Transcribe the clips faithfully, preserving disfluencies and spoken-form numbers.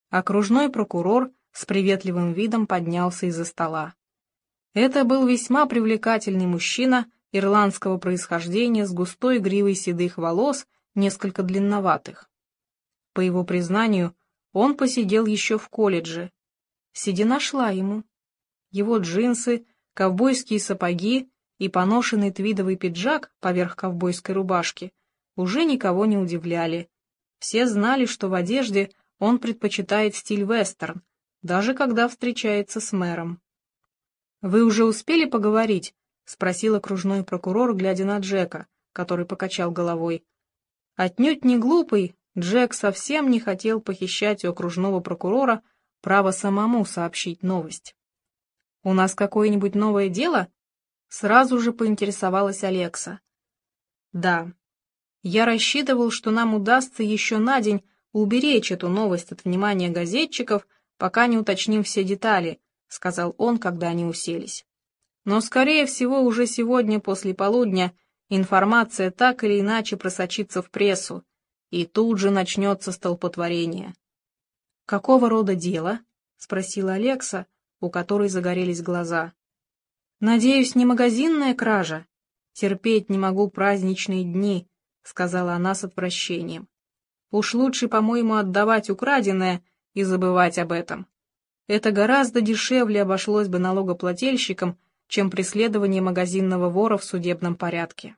Окружной прокурор с приветливым видом поднялся из-за стола. Это был весьма привлекательный мужчина ирландского происхождения с густой гривой седых волос, несколько длинноватых. По его признанию, он посидел еще в колледже. Седина шла ему. Его джинсы, ковбойские сапоги и поношенный твидовый пиджак поверх ковбойской рубашки уже никого не удивляли. Все знали, что в одежде он предпочитает стиль вестерн, даже когда встречается с мэром. «Вы уже успели поговорить?» — спросил окружной прокурор, глядя на Джека, который покачал головой. Отнюдь не глупый, Джек совсем не хотел похищать у окружного прокурора право самому сообщить новость. «У нас какое-нибудь новое дело?» — сразу же поинтересовалась Алекса. «Да. Я рассчитывал, что нам удастся еще на день уберечь эту новость от внимания газетчиков, пока не уточним все детали», — сказал он, когда они уселись. «Но, скорее всего, уже сегодня после полудня информация так или иначе просочится в прессу, и тут же начнется столпотворение». «Какого рода дело?» — спросила Алекса, у которой загорелись глаза. «Надеюсь, не магазинная кража? Терпеть не могу праздничные дни», — сказала она с отвращением. «Уж лучше, по-моему, отдавать украденное и забывать об этом. Это гораздо дешевле обошлось бы налогоплательщикам, чем преследование магазинного вора в судебном порядке.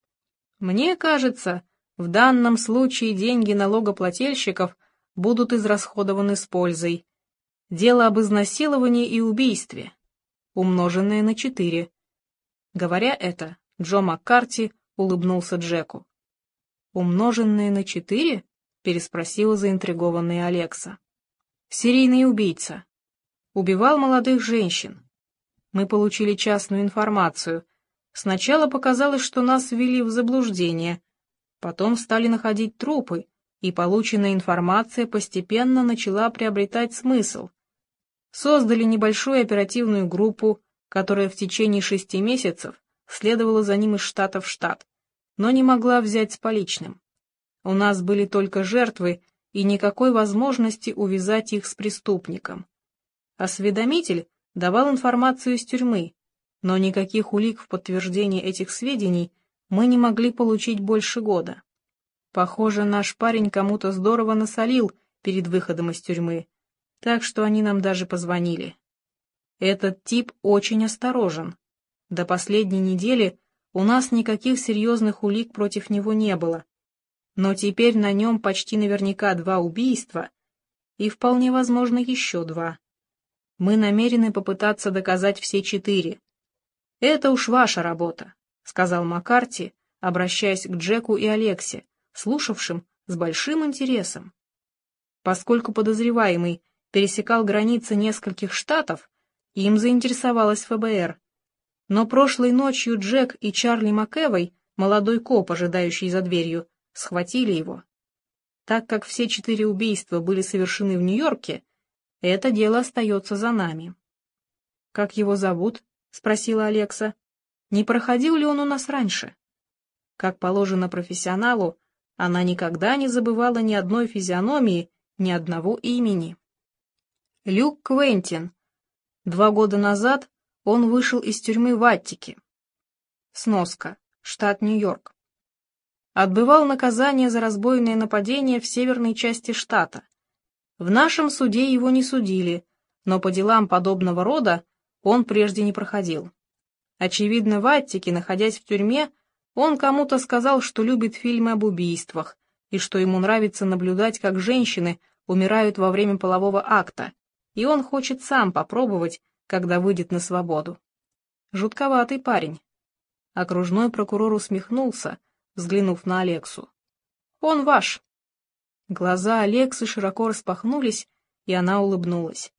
Мне кажется, в данном случае деньги налогоплательщиков будут израсходованы с пользой. Дело об изнасиловании и убийстве, умноженное на четыре». Говоря это, Джо Маккарти улыбнулся Джеку. «Умноженное на четыре?» — переспросила заинтригованная Алекса. «Серийный убийца. Убивал молодых женщин. Мы получили частную информацию. Сначала показалось, что нас ввели в заблуждение. Потом стали находить трупы, и полученная информация постепенно начала приобретать смысл. Создали небольшую оперативную группу, которая в течение шести месяцев следовала за ним из штата в штат, но не могла взять с поличным. У нас были только жертвы и никакой возможности увязать их с преступником. Осведомитель давал информацию из тюрьмы, но никаких улик в подтверждение этих сведений мы не могли получить больше года. Похоже, наш парень кому-то здорово насолил перед выходом из тюрьмы, так что они нам даже позвонили. Этот тип очень осторожен. До последней недели у нас никаких серьезных улик против него не было, но теперь на нем почти наверняка два убийства и вполне возможно еще два. Мы намерены попытаться доказать все четыре. «Это уж ваша работа», — сказал Маккарти, обращаясь к Джеку и Алексе, слушавшим с большим интересом. Поскольку подозреваемый пересекал границы нескольких штатов, им заинтересовалась эф бэ эр. Но прошлой ночью Джек и Чарли МакЭвой, молодой коп, ожидающий за дверью, схватили его. Так как все четыре убийства были совершены в Нью-Йорке, это дело остается за нами. «Как его зовут?» — спросила Алекса. «Не проходил ли он у нас раньше?» Как положено профессионалу, она никогда не забывала ни одной физиономии, ни одного имени. Люк Квентин. Два года назад он вышел из тюрьмы в Аттике. Сноска. Штат Нью-Йорк. Отбывал наказание за разбойное нападение в северной части штата. В нашем суде его не судили, но по делам подобного рода он прежде не проходил. Очевидно, в Аттике, находясь в тюрьме, он кому-то сказал, что любит фильмы об убийствах, и что ему нравится наблюдать, как женщины умирают во время полового акта, и он хочет сам попробовать, когда выйдет на свободу. Жутковатый парень. Окружной прокурор усмехнулся, взглянув на Алексу. «Он ваш». Глаза Алексы широко распахнулись, и она улыбнулась.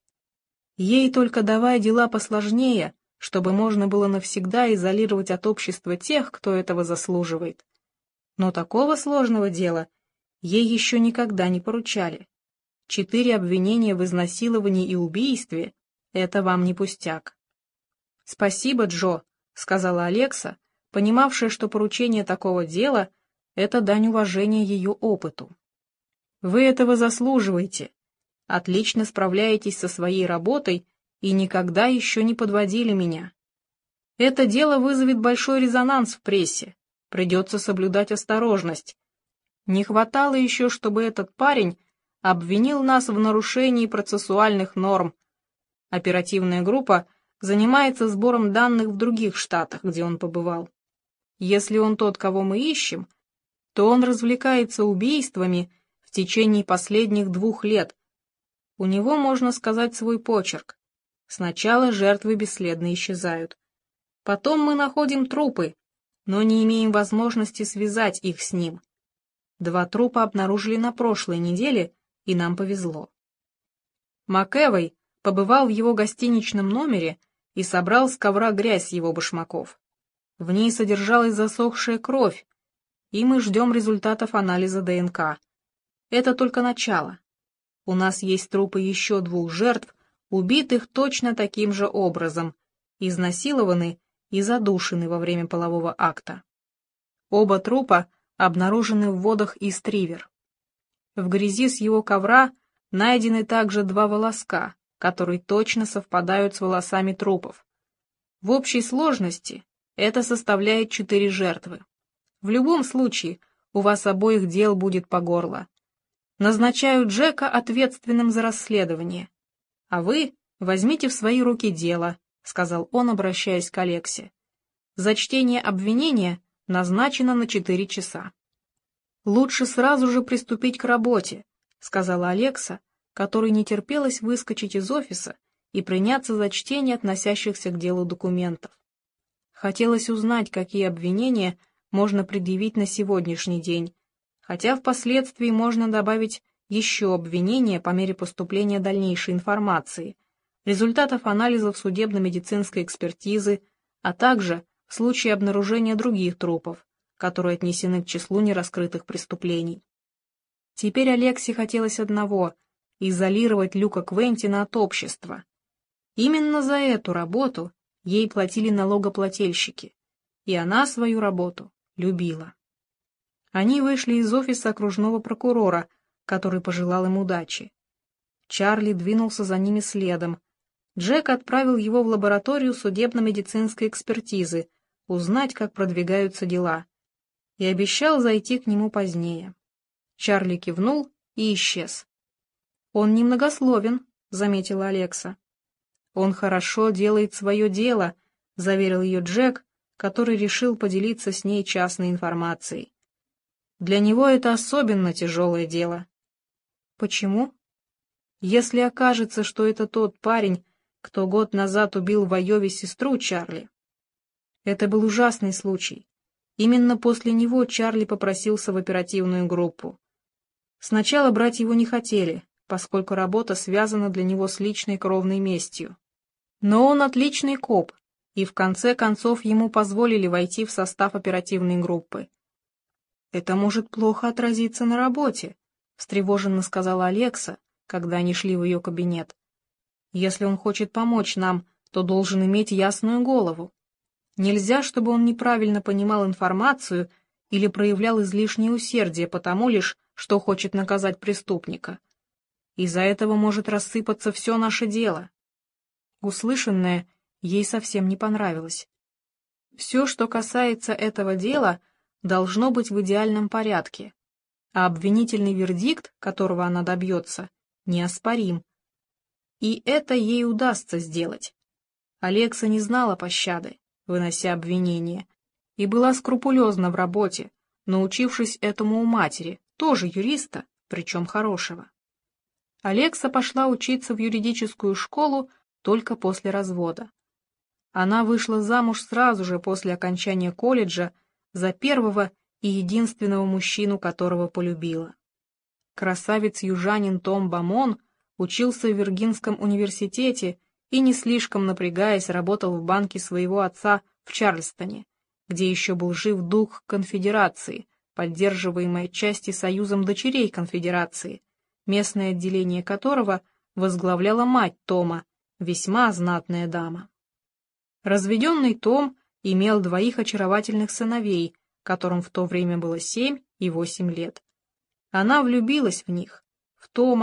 Ей только давай дела посложнее, чтобы можно было навсегда изолировать от общества тех, кто этого заслуживает. Но такого сложного дела ей еще никогда не поручали. Четыре обвинения в изнасиловании и убийстве — это вам не пустяк. «Спасибо, Джо», — сказала Алекса, понимавшая, что поручение такого дела — это дань уважения ее опыту. «Вы этого заслуживаете. отлично справляетесь со своей работой и никогда еще не подводили меня. Это дело вызовет большой резонанс в прессе, придется соблюдать осторожность. Не хватало еще, чтобы этот парень обвинил нас в нарушении процессуальных норм. Оперативная группа занимается сбором данных в других штатах, где он побывал. Если он тот, кого мы ищем, то он развлекается убийствами в течение последних двух лет. У него, можно сказать, свой почерк. Сначала жертвы бесследно исчезают. Потом мы находим трупы, но не имеем возможности связать их с ним. Два трупа обнаружили на прошлой неделе, и нам повезло. МакЭвой побывал в его гостиничном номере и собрал с ковра грязь с его башмаков. В ней содержалась засохшая кровь, и мы ждем результатов анализа ДНК. Это только начало. У нас есть трупы еще двух жертв, убитых точно таким же образом, изнасилованы и задушены во время полового акта. Оба трупа обнаружены в водах Ист-Ривер. В грязи с его ковра найдены также два волоска, которые точно совпадают с волосами трупов. В общей сложности это составляет четыре жертвы. В любом случае, у вас обоих дел будет по горло. Назначаю Джека ответственным за расследование. А вы возьмите в свои руки дело, — сказал он, обращаясь к Алексе. За чтение обвинения назначено на четыре часа. «Лучше сразу же приступить к работе», — сказала Алекса, которой не терпелось выскочить из офиса и приняться за чтение относящихся к делу документов. Хотелось узнать, какие обвинения можно предъявить на сегодняшний день, хотя впоследствии можно добавить еще обвинения по мере поступления дальнейшей информации, результатов анализов судебно-медицинской экспертизы, а также в случае обнаружения других трупов, которые отнесены к числу нераскрытых преступлений. Теперь Алексе хотелось одного — изолировать Люка Квентина от общества. Именно за эту работу ей платили налогоплательщики, и она свою работу любила. Они вышли из офиса окружного прокурора, который пожелал им удачи. Чарли двинулся за ними следом. Джек отправил его в лабораторию судебно-медицинской экспертизы, узнать, как продвигаются дела, и обещал зайти к нему позднее. Чарли кивнул и исчез. «Он немногословен», — заметила Алекса. «Он хорошо делает свое дело», — заверил ее Джек, который решил поделиться с ней частной информацией. «Для него это особенно тяжелое дело». «Почему?» «Если окажется, что это тот парень, кто год назад убил в Айове сестру Чарли». Это был ужасный случай. Именно после него Чарли попросился в оперативную группу. Сначала брать его не хотели, поскольку работа связана для него с личной кровной местью. Но он отличный коп, и в конце концов ему позволили войти в состав оперативной группы. «Это может плохо отразиться на работе», — встревоженно сказала Алекса, когда они шли в ее кабинет. «Если он хочет помочь нам, то должен иметь ясную голову. Нельзя, чтобы он неправильно понимал информацию или проявлял излишнее усердие потому лишь, что хочет наказать преступника. Из-за этого может рассыпаться все наше дело». Услышанное ей совсем не понравилось. Все, что касается этого дела, должно быть в идеальном порядке, а обвинительный вердикт, которого она добьется, неоспорим. И это ей удастся сделать. Алекса не знала пощады, вынося обвинение, и была скрупулезна в работе, научившись этому у матери, тоже юриста, причем хорошего. Алекса пошла учиться в юридическую школу только после развода. Она вышла замуж сразу же после окончания колледжа за первого и единственного мужчину, которого полюбила. Красавец-южанин Том Бамон учился в Виргинском университете и, не слишком напрягаясь, работал в банке своего отца в Чарльстоне, где еще был жив дух конфедерации, поддерживаемой отчасти союзом дочерей конфедерации, местное отделение которого возглавляла мать Тома, весьма знатная дама. Разведенный Том имел двоих очаровательных сыновей, которым в то время было семь и восемь лет. Она влюбилась в них, в Тома,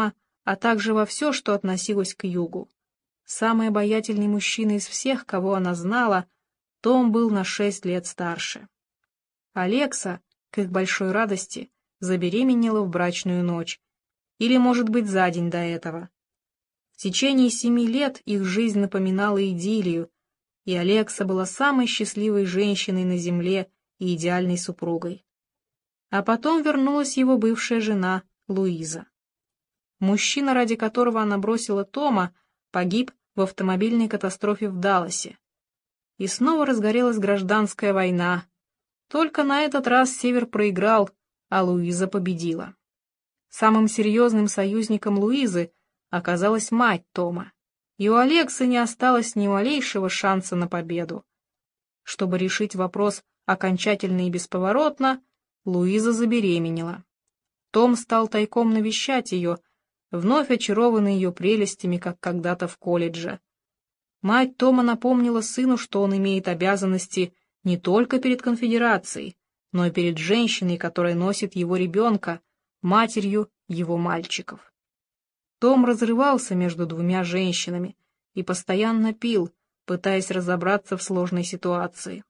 а также во все, что относилось к югу. Самый обаятельный мужчина из всех, кого она знала, Том был на шесть лет старше. Алекса, к их большой радости, забеременела в брачную ночь, или, может быть, за день до этого. В течение семи лет их жизнь напоминала идиллию, и Алекса была самой счастливой женщиной на земле и идеальной супругой. А потом вернулась его бывшая жена Луиза. Мужчина, ради которого она бросила Тома, погиб в автомобильной катастрофе в Далласе. И снова разгорелась гражданская война. Только на этот раз Север проиграл, а Луиза победила. Самым серьезным союзником Луизы оказалась мать Тома, и у Алексы не осталось ни малейшего шанса на победу. Чтобы решить вопрос окончательно и бесповоротно, Луиза забеременела. Том стал тайком навещать ее, вновь очарованный ее прелестями, как когда-то в колледже. Мать Тома напомнила сыну, что он имеет обязанности не только перед конфедерацией, но и перед женщиной, которая носит его ребенка, матерью его мальчиков. Том разрывался между двумя женщинами и постоянно пил, пытаясь разобраться в сложной ситуации.